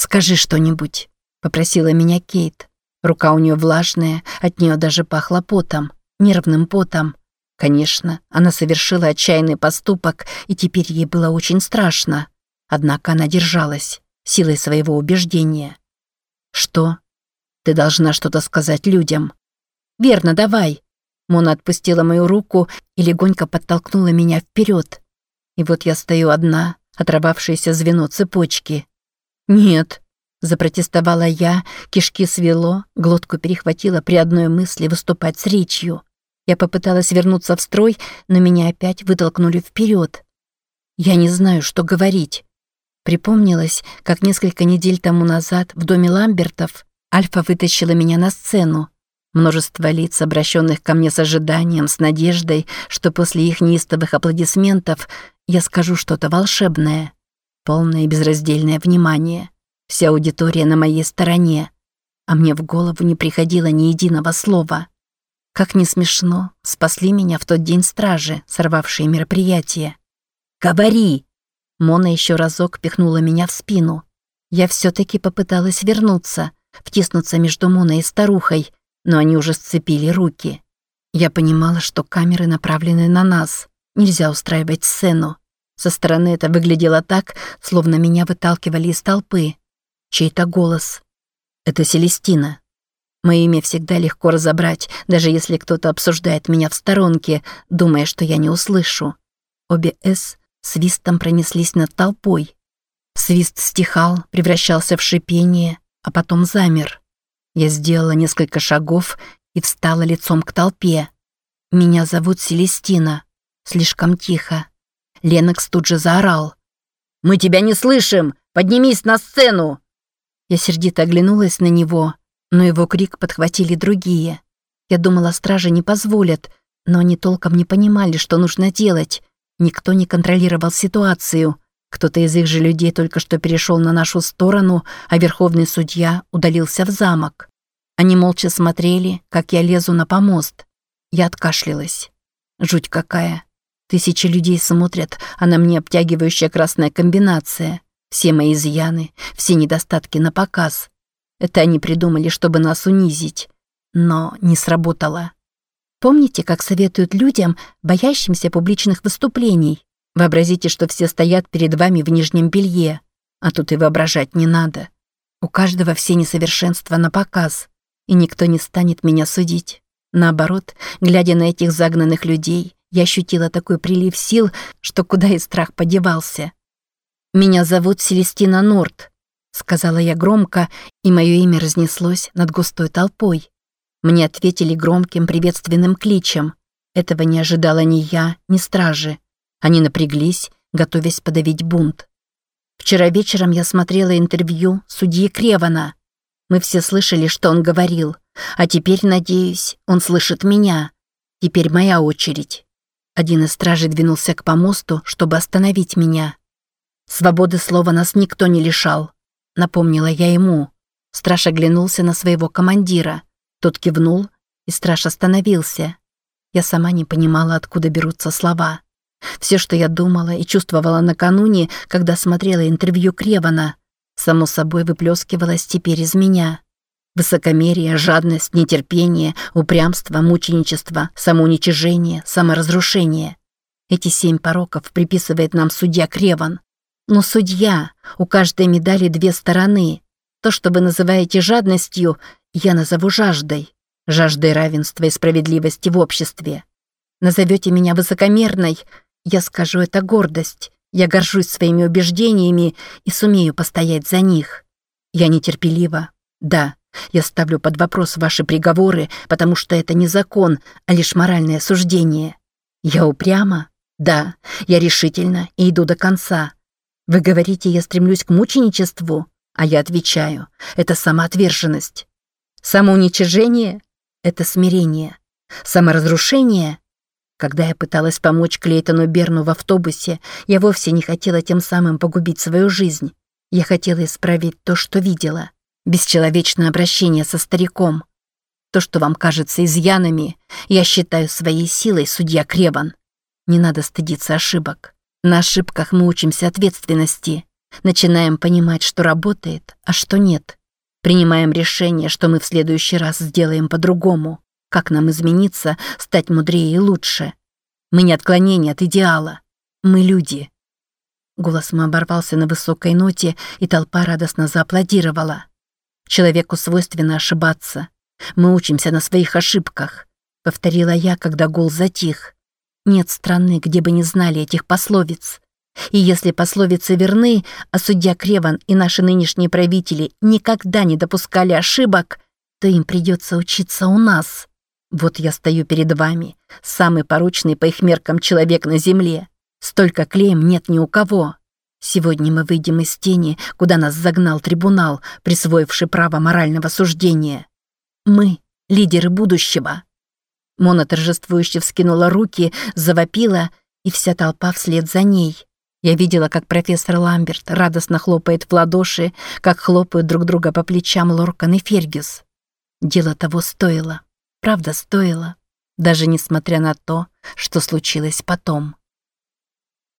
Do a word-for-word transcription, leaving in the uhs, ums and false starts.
«Скажи что-нибудь», — попросила меня Кейт. Рука у нее влажная, от нее даже пахло потом, нервным потом. Конечно, она совершила отчаянный поступок, и теперь ей было очень страшно. Однако она держалась, силой своего убеждения. «Что? Ты должна что-то сказать людям». «Верно, давай». Мона отпустила мою руку и легонько подтолкнула меня вперед. И вот я стою одна, оторвавшееся звено цепочки. «Нет», – запротестовала я, кишки свело, глотку перехватило при одной мысли выступать с речью. Я попыталась вернуться в строй, но меня опять вытолкнули вперед. Я не знаю, что говорить. Припомнилось, как несколько недель тому назад в доме Ламбертов Альфа вытащила меня на сцену. Множество лиц, обращенных ко мне с ожиданием, с надеждой, что после их неистовых аплодисментов я скажу что-то волшебное. Полное и безраздельное внимание. Вся аудитория на моей стороне. А мне в голову не приходило ни единого слова. Как ни смешно, спасли меня в тот день стражи, сорвавшие мероприятие. «Говори!» Мона еще разок пихнула меня в спину. Я все-таки попыталась вернуться, втиснуться между Моной и старухой, но они уже сцепили руки. Я понимала, что камеры направлены на нас. Нельзя устраивать сцену. Со стороны это выглядело так, словно меня выталкивали из толпы. Чей-то голос. Это Селестина. Мое имя всегда легко разобрать, даже если кто-то обсуждает меня в сторонке, думая, что я не услышу. Обе «С» свистом пронеслись над толпой. Свист стихал, превращался в шипение, а потом замер. Я сделала несколько шагов и встала лицом к толпе. «Меня зовут Селестина». Слишком тихо. Ленокс тут же заорал. «Мы тебя не слышим! Поднимись на сцену!» Я сердито оглянулась на него, но его крик подхватили другие. Я думала, стражи не позволят, но они толком не понимали, что нужно делать. Никто не контролировал ситуацию. Кто-то из их же людей только что перешел на нашу сторону, а верховный судья удалился в замок. Они молча смотрели, как я лезу на помост. Я откашлялась. Жуть какая. Тысячи людей смотрят, а на мне обтягивающая красная комбинация. Все мои изъяны, все недостатки на показ. Это они придумали, чтобы нас унизить. Но не сработало. Помните, как советуют людям, боящимся публичных выступлений? Вообразите, что все стоят перед вами в нижнем белье. А тут и воображать не надо. У каждого все несовершенства на показ. И никто не станет меня судить. Наоборот, глядя на этих загнанных людей, я ощутила такой прилив сил, что куда и страх подевался. «Меня зовут Селестина Норт», — сказала я громко, и мое имя разнеслось над густой толпой. Мне ответили громким приветственным кличем. Этого не ожидала ни я, ни стражи. Они напряглись, готовясь подавить бунт. Вчера вечером я смотрела интервью судьи Кревана. Мы все слышали, что он говорил. А теперь, надеюсь, он слышит меня. Теперь моя очередь. Один из стражей двинулся к помосту, чтобы остановить меня. «Свободы слова нас никто не лишал», — напомнила я ему. Страж оглянулся на своего командира. Тот кивнул, и страж остановился. Я сама не понимала, откуда берутся слова. Все, что я думала и чувствовала накануне, когда смотрела интервью Кревана, само собой выплескивалось теперь из меня. Высокомерие, жадность, нетерпение, упрямство, мученичество, самоуничижение, саморазрушение. Эти семь пороков приписывает нам судья Креван. Но судья, у каждой медали две стороны. То, что вы называете жадностью, я назову жаждой. Жаждой равенства и справедливости в обществе. Назовете меня высокомерной, я скажу, это гордость. Я горжусь своими убеждениями и сумею постоять за них. Я нетерпелива. Да, я ставлю под вопрос ваши приговоры, потому что это не закон, а лишь моральное суждение. Я упряма? Да, я решительна и иду до конца. Вы говорите, я стремлюсь к мученичеству, а я отвечаю, это самоотверженность. Самоуничижение – это смирение. Саморазрушение – когда я пыталась помочь Клейтону Берну в автобусе, я вовсе не хотела тем самым погубить свою жизнь. Я хотела исправить то, что видела. Бесчеловечное обращение со стариком. То, что вам кажется изъянами, я считаю своей силой, судья Креван. Не надо стыдиться ошибок. На ошибках мы учимся ответственности. Начинаем понимать, что работает, а что нет. Принимаем решение, что мы в следующий раз сделаем по-другому. Как нам измениться, стать мудрее и лучше. Мы не отклонение от идеала. Мы люди. Голос мой оборвался на высокой ноте, и толпа радостно зааплодировала. Человеку свойственно ошибаться. Мы учимся на своих ошибках, повторила я, когда гул затих. Нет страны, где бы не знали этих пословиц. И если пословицы верны, а судья Креван и наши нынешние правители никогда не допускали ошибок, то им придется учиться у нас. Вот я стою перед вами, самый порочный по их меркам человек на земле. Столько клеем нет ни у кого. Сегодня мы выйдем из тени, куда нас загнал трибунал, присвоивший право морального суждения. Мы — лидеры будущего. Мона торжествующе вскинула руки, завопила, и вся толпа вслед за ней. Я видела, как профессор Ламберт радостно хлопает в ладоши, как хлопают друг друга по плечам Лоркан и Фергюс. Дело того стоило. Правда, стоило. Даже несмотря на то, что случилось потом.